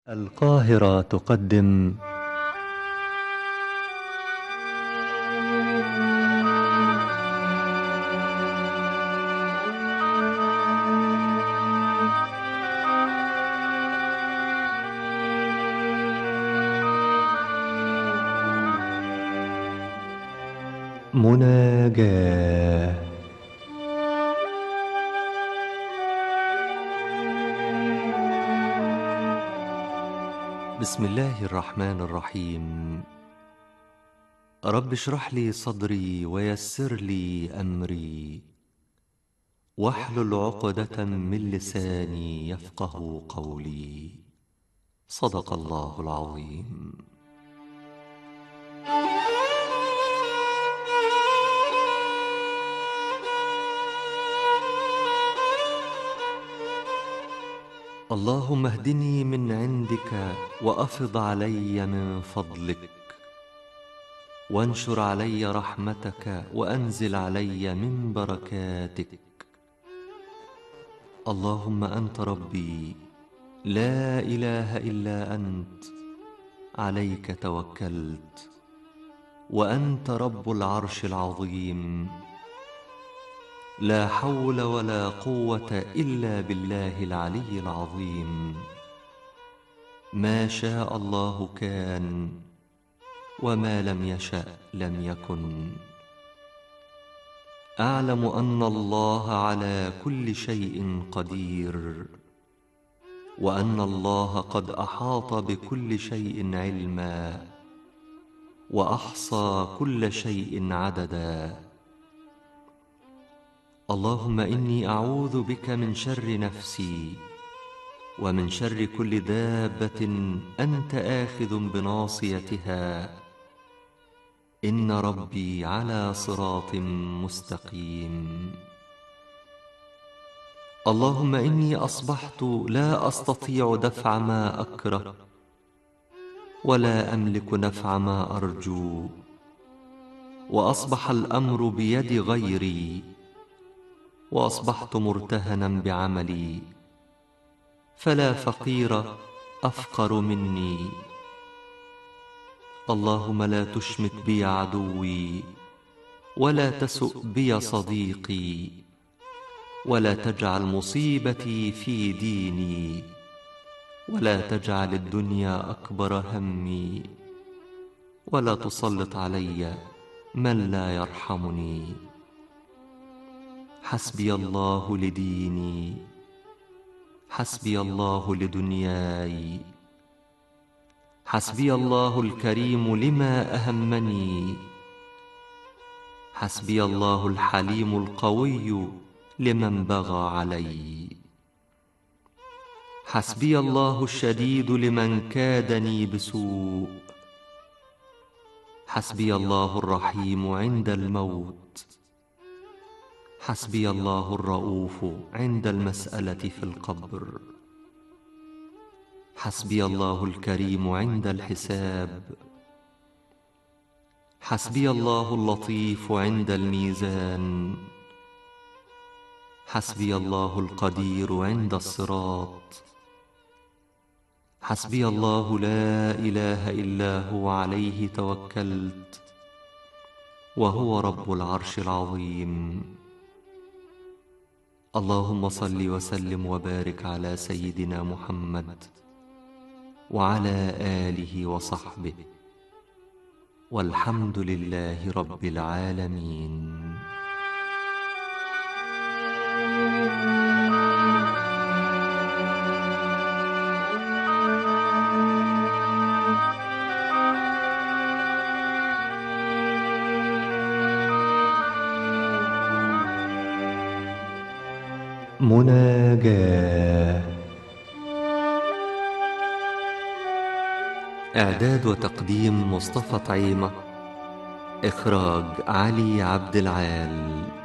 القاهرة تقدم مناجاة. بسم الله الرحمن الرحيم. رب اشرح لي صدري ويسر لي أمري واحلل عقدة من لساني يفقه قولي. صدق الله العظيم. اللهم اهدني من عندك وأفض علي من فضلك وانشر علي رحمتك وأنزل علي من بركاتك. اللهم أنت ربي لا إله إلا أنت، عليك توكلت وأنت رب العرش العظيم. لا حول ولا قوة إلا بالله العلي العظيم. ما شاء الله كان وما لم يشأ لم يكن. أعلم أن الله على كل شيء قدير، وأن الله قد أحاط بكل شيء علما، وأحصى كل شيء عددا. اللهم إني أعوذ بك من شر نفسي ومن شر كل دابة أنت آخذ بناصيتها، إن ربي على صراط مستقيم. اللهم إني أصبحت لا أستطيع دفع ما أكره ولا أملك نفع ما أرجو، وأصبح الأمر بيد غيري، وأصبحت مرتهنا بعملي، فلا فقير أفقر مني. اللهم لا تشمت بي عدوي ولا تسؤ بي صديقي، ولا تجعل مصيبتي في ديني، ولا تجعل الدنيا أكبر همي، ولا تسلط علي من لا يرحمني. حسبي الله لديني، حسبي الله لدنياي، حسبي الله الكريم لما أهمني، حسبي الله الحليم القوي لمن بغى علي، حسبي الله الشديد لمن كادني بسوء، حسبي الله الرحيم عند الموت، حسبي الله الرؤوف عند المسألة في القبر، حسبي الله الكريم عند الحساب، حسبي الله اللطيف عند الميزان، حسبي الله القدير عند الصراط، حسبي الله لا إله إلا هو عليه توكلت وهو رب العرش العظيم. اللهم صل وسلم وبارك على سيدنا محمد وعلى آله وصحبه، والحمد لله رب العالمين. مناجاة. إعداد وتقديم مصطفى طعيمة. إخراج علي عبد العال.